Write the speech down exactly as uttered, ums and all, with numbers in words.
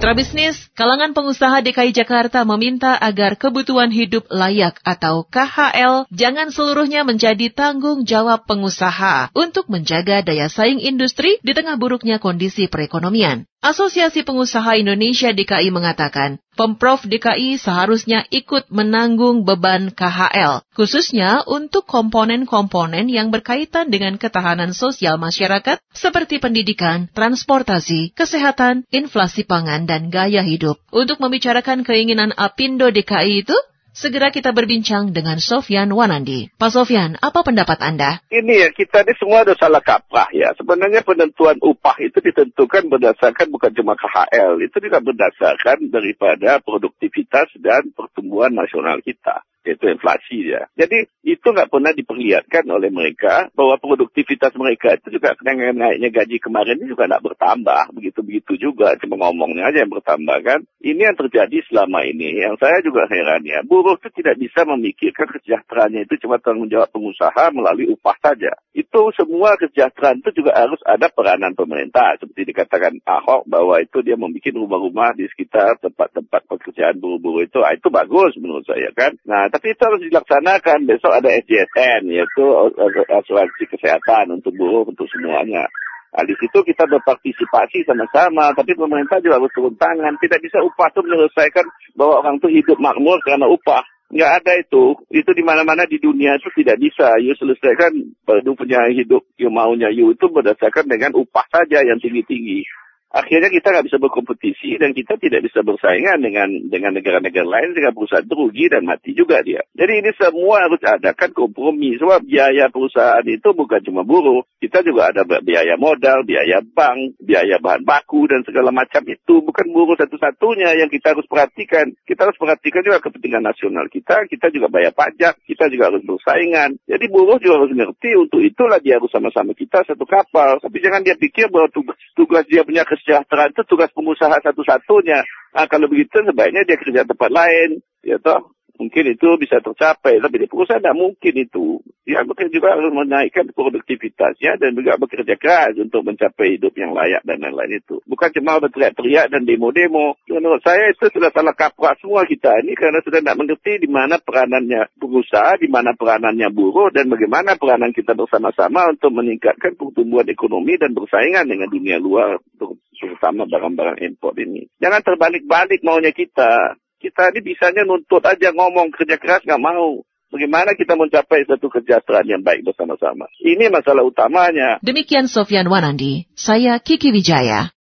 Mitra bisnis, kalangan pengusaha D K I Jakarta meminta agar kebutuhan hidup layak atau K H L jangan seluruhnya menjadi tanggung jawab pengusaha untuk menjaga daya saing industri di tengah buruknya kondisi perekonomian. Asosiasi Pengusaha Indonesia D K I mengatakan, Pemprov D K I seharusnya ikut menanggung beban K H L, khususnya untuk komponen-komponen yang berkaitan dengan ketahanan sosial masyarakat seperti pendidikan, transportasi, kesehatan, inflasi pangan, dan gaya hidup. Untuk membicarakan keinginan Apindo D K I itu, segera kita berbincang dengan Sofyan Wanandi. Pak Sofyan, apa pendapat Anda? Ini ya, kita ini semua ada salah kaprah ya. Sebenarnya penentuan upah itu ditentukan berdasarkan bukan cuma K H L, itu juga berdasarkan daripada produktivitas dan pertumbuhan nasional kita, yaitu inflasi ya. Jadi itu nggak pernah diperlihatkan oleh mereka bahwa produktivitas mereka itu juga dengan naiknya gaji kemarin ini juga nggak bertambah. Begitu-begitu juga, cuma ngomongnya aja yang bertambah kan. Ini yang terjadi selama ini. Yang saya juga heran ya, buruh itu tidak bisa memikirkan kesejahteraannya itu cuma tanggung jawab pengusaha melalui upah saja. Itu semua kesejahteraan itu juga harus ada peranan pemerintah. Seperti dikatakan Ahok bahwa itu dia membuat rumah-rumah di sekitar tempat-tempat pekerjaan buruh-buruh itu. Ah, itu bagus menurut saya kan. Nah, tapi itu harus dilaksanakan. Besok ada S J S N, yaitu asuransi kesehatan untuk buruh, untuk semuanya. Nah, di situ kita berpartisipasi sama-sama, tapi pemerintah juga harus turun tangan. Tidak bisa upah itu menyelesaikan bahwa orang itu hidup makmur karena upah. Nggak ada itu. Itu di mana-mana di dunia itu tidak bisa. You selesaikan you punya hidup, you maunya you itu berdasarkan dengan upah saja yang tinggi-tinggi. Akhirnya kita nggak bisa berkompetisi dan kita tidak bisa bersaingan dengan dengan negara-negara lain sehingga perusahaan itu rugi dan mati juga dia. Jadi ini semua harus adakan kompromi. Sebab biaya perusahaan itu bukan cuma buruh. Kita juga ada biaya modal, biaya bank, biaya bahan baku dan segala macam itu. Bukan buruh satu-satunya yang kita harus perhatikan. Kita harus perhatikan juga kepentingan nasional kita. Kita juga bayar pajak. Kita juga harus bersaingan. Jadi buruh juga harus ngerti. Untuk itulah dia harus sama-sama kita satu kapal. Tapi jangan dia pikir bahwa tugas, tugas dia punya kesejahteraan itu tugas pengusaha satu-satunya. Nah, kalau begitu sebaiknya dia kerja tempat lain, ya toh. Mungkin itu bisa tercapai, tapi di perusahaan tidak mungkin itu. Dia juga harus menaikkan produktivitasnya dan juga bekerja keras untuk mencapai hidup yang layak dan lain-lain itu. Bukan cuma berteriak-teriak dan demo-demo. Menurut saya itu sudah salah kaprah semua kita ini karena sudah tidak mengerti di mana peranannya pengusaha, di mana peranannya buruh, dan bagaimana peranan kita bersama-sama untuk meningkatkan pertumbuhan ekonomi dan bersaingan dengan dunia luar, terutama barang-barang impor ini. Jangan terbalik-balik maunya kita. Kita ini bisanya nuntut aja ngomong, kerja keras nggak mau. Bagaimana kita mencapai satu kesejahteraan yang baik bersama-sama? Ini masalah utamanya. Demikian Sofyan Wanandi, saya Kiki Wijaya.